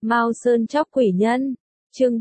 Mao Sơn chóc quỷ nhân, chương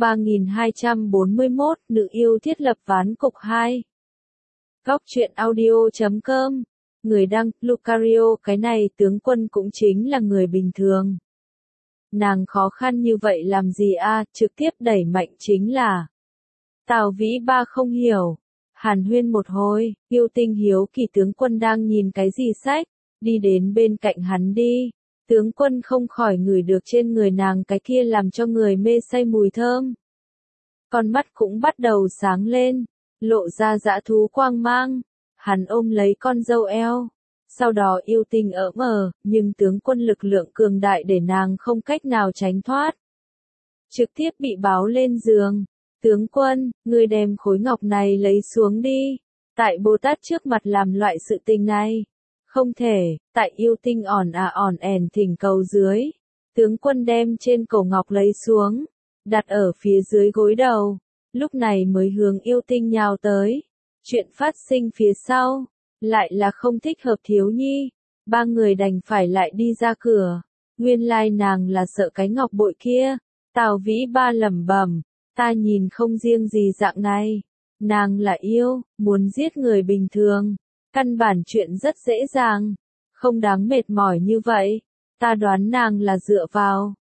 3241, nữ yêu thiết lập ván cục 2. Góc truyện audio.com, người đăng, Lucario, cái này tướng quân cũng chính là người bình thường. Nàng khó khăn như vậy làm gì a, trực tiếp đẩy mạnh chính là. Tào Vĩ Ba không hiểu. Hàn huyên một hồi, Yêu Tinh hiếu kỳ tướng quân đang nhìn cái gì sách, đi đến bên cạnh hắn đi. Tướng quân không khỏi ngửi được trên người nàng cái kia làm cho người mê say mùi thơm. Con mắt cũng bắt đầu sáng lên, lộ ra dã thú quang mang. Hắn ôm lấy con dâu eo. Sau đó Yêu Tinh ỡm nhưng tướng quân lực lượng cường đại để nàng không cách nào tránh thoát. Trực tiếp bị báo lên giường. Tướng quân, ngươi đem khối ngọc này lấy xuống đi. Tại Bồ Tát trước mặt làm loại sự tình này. Không thể, tại Yêu Tinh ỏn ẻn thỉnh cầu dưới. Tướng quân đem trên cổ ngọc lấy xuống, đặt ở phía dưới gối đầu. Lúc này mới hướng Yêu Tinh nhào tới. Chuyện phát sinh phía sau, lại là không thích hợp thiếu nhi. Ba người đành phải lại đi ra cửa. Nguyên lai nàng là sợ cái ngọc bội kia. Tào Vĩ Ba lẩm bẩm, ta nhìn không riêng gì dạng này. Nàng là yêu, muốn giết người bình thường. Căn bản chuyện rất dễ dàng, không đáng mệt mỏi như vậy. Ta đoán nàng là dựa vào,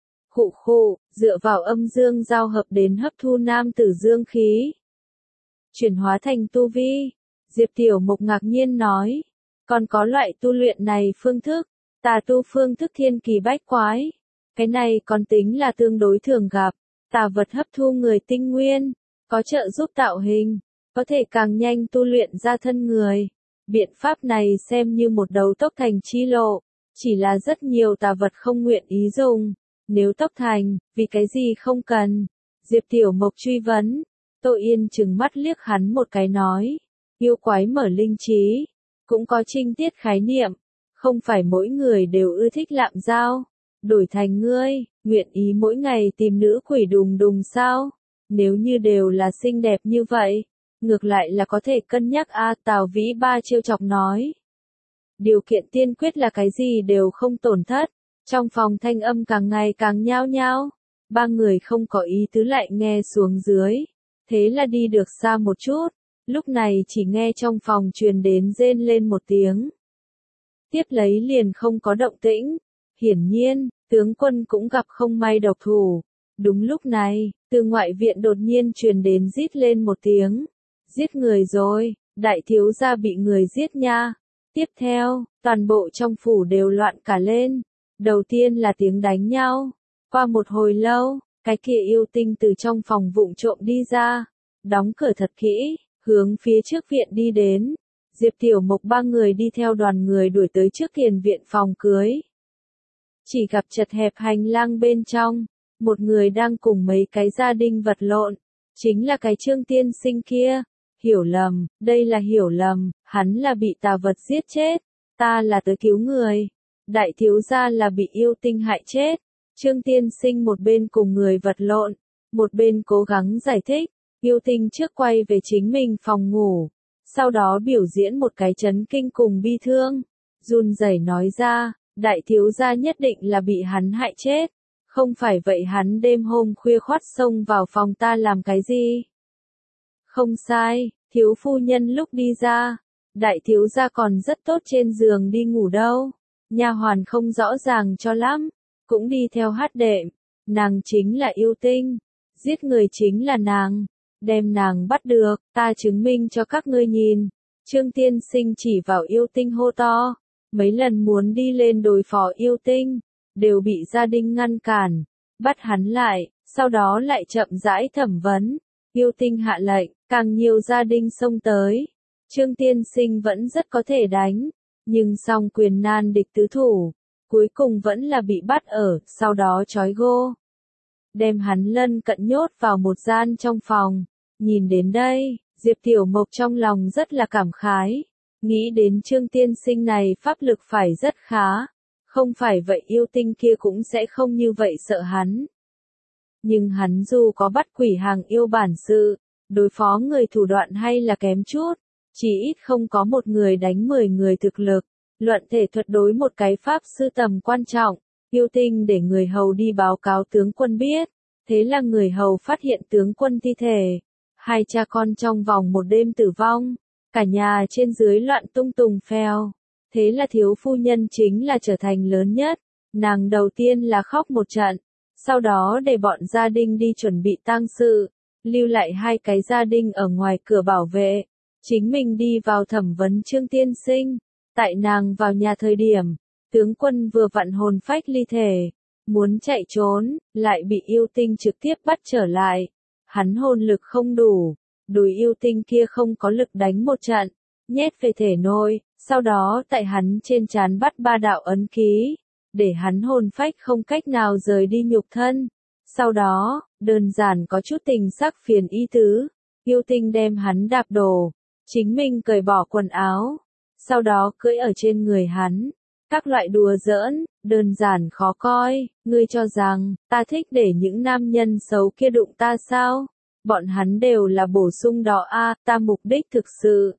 dựa vào âm dương giao hợp đến hấp thu nam tử dương khí. Chuyển hóa thành tu vi, Diệp Tiểu Mục ngạc nhiên nói, còn có loại tu luyện này phương thức, tà tu phương thức thiên kỳ bách quái. Cái này còn tính là tương đối thường gặp, tà vật hấp thu người tinh nguyên, có trợ giúp tạo hình, có thể càng nhanh tu luyện ra thân người. Biện pháp này xem như một đầu tốc thành chi lộ, chỉ là rất nhiều tà vật không nguyện ý dùng. Nếu tốc thành, vì cái gì không cần? Diệp Tiểu Mộc truy vấn. Tô Yên trừng mắt liếc hắn một cái nói. Yêu quái mở linh trí, cũng có trinh tiết khái niệm. Không phải mỗi người đều ưa thích lạm giao. Đổi thành ngươi, nguyện ý mỗi ngày tìm nữ quỷ đùng đùng sao? Nếu như đều là xinh đẹp như vậy. Ngược lại là có thể cân nhắc Tào Vĩ Ba trêu chọc nói. Điều kiện tiên quyết là cái gì đều không tổn thất. Trong phòng thanh âm càng ngày càng nhao nhao. Ba người không có ý tứ lại nghe xuống dưới. Thế là đi được xa một chút. Lúc này chỉ nghe trong phòng truyền đến rên lên một tiếng. Tiếp lấy liền không có động tĩnh. Hiển nhiên, tướng quân cũng gặp không may độc thủ. Đúng lúc này, từ ngoại viện đột nhiên truyền đến rít lên một tiếng. Giết người rồi, đại thiếu gia bị người giết nha. Tiếp theo, toàn bộ trong phủ đều loạn cả lên. Đầu tiên là tiếng đánh nhau. Qua một hồi lâu, cái kia Yêu Tinh từ trong phòng vụng trộm đi ra. Đóng cửa thật kỹ, hướng phía trước viện đi đến. Diệp Tiểu Mộc ba người đi theo đoàn người đuổi tới trước tiền viện phòng cưới. Chỉ gặp chật hẹp hành lang bên trong. Một người đang cùng mấy cái gia đình vật lộn. Chính là cái Trương tiên sinh kia. Hiểu lầm, đây là hiểu lầm, hắn là bị tà vật giết chết, ta là tới cứu người. Đại thiếu gia là bị Yêu Tinh hại chết. Trương tiên sinh một bên cùng người vật lộn, một bên cố gắng giải thích. Yêu Tinh trước quay về chính mình phòng ngủ, sau đó biểu diễn một cái chấn kinh cùng bi thương. Run rẩy nói ra, đại thiếu gia nhất định là bị hắn hại chết. Không phải vậy hắn đêm hôm khuya khoắt xông vào phòng ta làm cái gì? Không sai, thiếu phu nhân lúc đi ra, đại thiếu gia còn rất tốt trên giường đi ngủ đâu. Nha hoàn không rõ ràng cho lắm, cũng đi theo hát đệm. Nàng chính là Yêu Tinh, giết người chính là nàng, đem nàng bắt được, ta chứng minh cho các ngươi nhìn. Trương tiên sinh chỉ vào Yêu Tinh hô to, mấy lần muốn đi lên đối phó Yêu Tinh, đều bị gia đình ngăn cản, bắt hắn lại, sau đó lại chậm rãi thẩm vấn. Yêu Tinh hạ lệnh, càng nhiều gia đình xông tới. Trương tiên sinh vẫn rất có thể đánh, nhưng song quyền nan địch tứ thủ, cuối cùng vẫn là bị bắt ở, sau đó trói gô. Đem hắn lân cận nhốt vào một gian trong phòng. Nhìn đến đây, Diệp Tiểu Mộc trong lòng rất là cảm khái. Nghĩ đến Trương tiên sinh này pháp lực phải rất khá. Không phải vậy Yêu Tinh kia cũng sẽ không như vậy sợ hắn. Nhưng hắn dù có bắt quỷ hàng yêu bản sự, đối phó người thủ đoạn hay là kém chút, chỉ ít không có một người đánh 10 người thực lực. Luận thể thuật đối một cái pháp sư tầm quan trọng, Yêu Tinh để người hầu đi báo cáo tướng quân biết, thế là người hầu phát hiện tướng quân thi thể. Hai cha con trong vòng một đêm tử vong, cả nhà trên dưới loạn tung tùng phèo. Thế là thiếu phu nhân chính là trở thành lớn nhất, nàng đầu tiên là khóc một trận, sau đó để bọn gia đình đi chuẩn bị tang sự, lưu lại hai cái gia đình ở ngoài cửa bảo vệ, chính mình đi vào thẩm vấn Trương Tiên Sinh. Tại nàng vào nhà thời điểm, tướng quân vừa vặn hồn phách ly thể, muốn chạy trốn, lại bị yêu tinh trực tiếp bắt trở lại. Hắn hồn lực không đủ, đùi yêu tinh kia không có lực đánh một trận, nhét về thể nội, sau đó tại hắn trên trán bắt 3 đạo ấn ký, để hắn hồn phách không cách nào rời đi nhục thân. Sau đó, đơn giản có chút tình sắc phiền ý tứ, yêu tinh đem hắn đạp đổ, chính mình cởi bỏ quần áo, sau đó cưỡi ở trên người hắn. Các loại đùa giỡn, đơn giản khó coi, ngươi cho rằng, ta thích để những nam nhân xấu kia đụng ta sao? Bọn hắn đều là bổ sung đó a, ta mục đích thực sự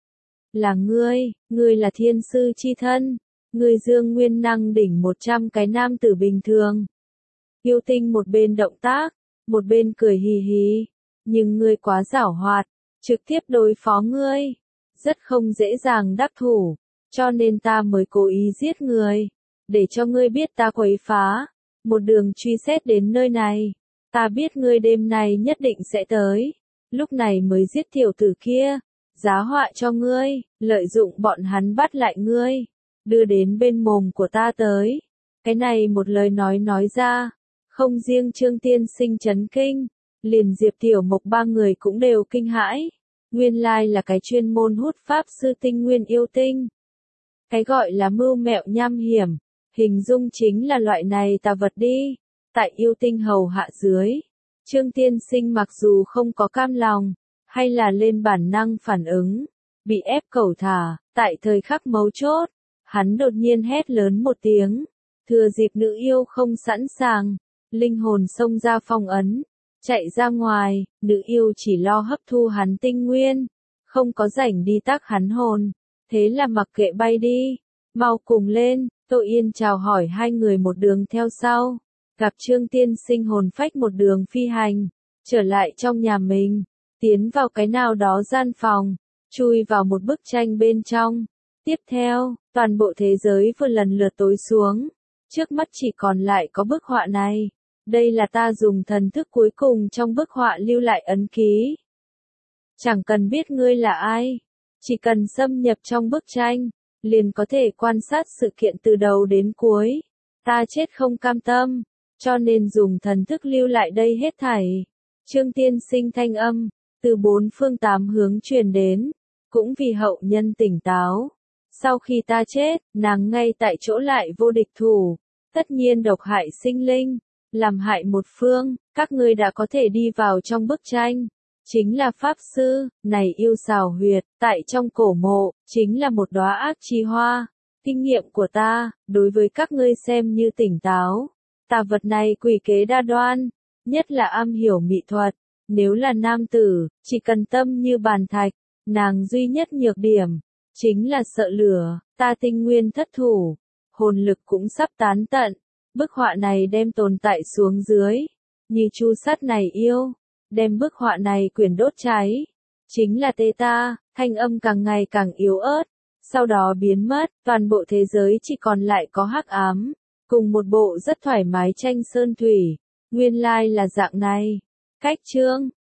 là ngươi là thiên sư chi thân, ngươi dương nguyên năng đỉnh 100 cái nam tử bình thường. Yêu tinh một bên động tác, một bên cười hì hì, nhưng ngươi quá giảo hoạt, trực tiếp đối phó ngươi, rất không dễ dàng đắc thủ. Cho nên ta mới cố ý giết người, để cho ngươi biết ta quấy phá, một đường truy xét đến nơi này. Ta biết ngươi đêm nay nhất định sẽ tới, lúc này mới giết tiểu tử kia, giá họa cho ngươi, lợi dụng bọn hắn bắt lại ngươi, đưa đến bên mồm của ta tới. Cái này một lời nói ra, không riêng Trương Tiên Sinh chấn kinh, liền Diệp Tiểu Mộc ba người cũng đều kinh hãi. Nguyên lai là cái chuyên môn hút pháp sư tinh nguyên yêu tinh. Cái gọi là mưu mẹo nham hiểm, hình dung chính là loại này tà vật đi. Tại yêu tinh hầu hạ dưới, Trương Tiên Sinh mặc dù không có cam lòng, hay là lên bản năng phản ứng, bị ép cẩu thả, tại thời khắc mấu chốt, hắn đột nhiên hét lớn một tiếng, thừa dịp nữ yêu không sẵn sàng, linh hồn xông ra phong ấn, chạy ra ngoài, nữ yêu chỉ lo hấp thu hắn tinh nguyên, không có rảnh đi tác hắn hồn. Thế là mặc kệ bay đi, mau cùng lên, Tô Yên chào hỏi hai người một đường theo sau, gặp Trương Tiên Sinh hồn phách một đường phi hành, trở lại trong nhà mình, tiến vào cái nào đó gian phòng, chui vào một bức tranh bên trong. Tiếp theo, toàn bộ thế giới vừa lần lượt tối xuống, trước mắt chỉ còn lại có bức họa này. Đây là ta dùng thần thức cuối cùng trong bức họa lưu lại ấn ký. Chẳng cần biết ngươi là ai, chỉ cần xâm nhập trong bức tranh, liền có thể quan sát sự kiện từ đầu đến cuối. Ta chết không cam tâm, cho nên dùng thần thức lưu lại đây hết thảy. Trương Tiên Sinh thanh âm, từ 4 phương 8 hướng truyền đến, cũng vì hậu nhân tỉnh táo. Sau khi ta chết, nàng ngay tại chỗ lại vô địch thủ, tất nhiên độc hại sinh linh, làm hại một phương, các ngươi đã có thể đi vào trong bức tranh. Chính là pháp sư, này yêu xào huyệt, tại trong cổ mộ, chính là một đóa ác chi hoa. Kinh nghiệm của ta, đối với các ngươi xem như tỉnh táo. Tà vật này quỷ kế đa đoan, nhất là am hiểu mỹ thuật. Nếu là nam tử, chỉ cần tâm như bàn thạch, nàng duy nhất nhược điểm, chính là sợ lửa, ta tinh nguyên thất thủ, hồn lực cũng sắp tán tận. Bức họa này đem tồn tại xuống dưới, như chu sắt này yêu, đem bức họa này quyển đốt cháy. Chính là tê ta, thanh âm càng ngày càng yếu ớt, sau đó biến mất, toàn bộ thế giới chỉ còn lại có hắc ám, cùng một bộ rất thoải mái tranh sơn thủy, nguyên lai là dạng này. Cách chương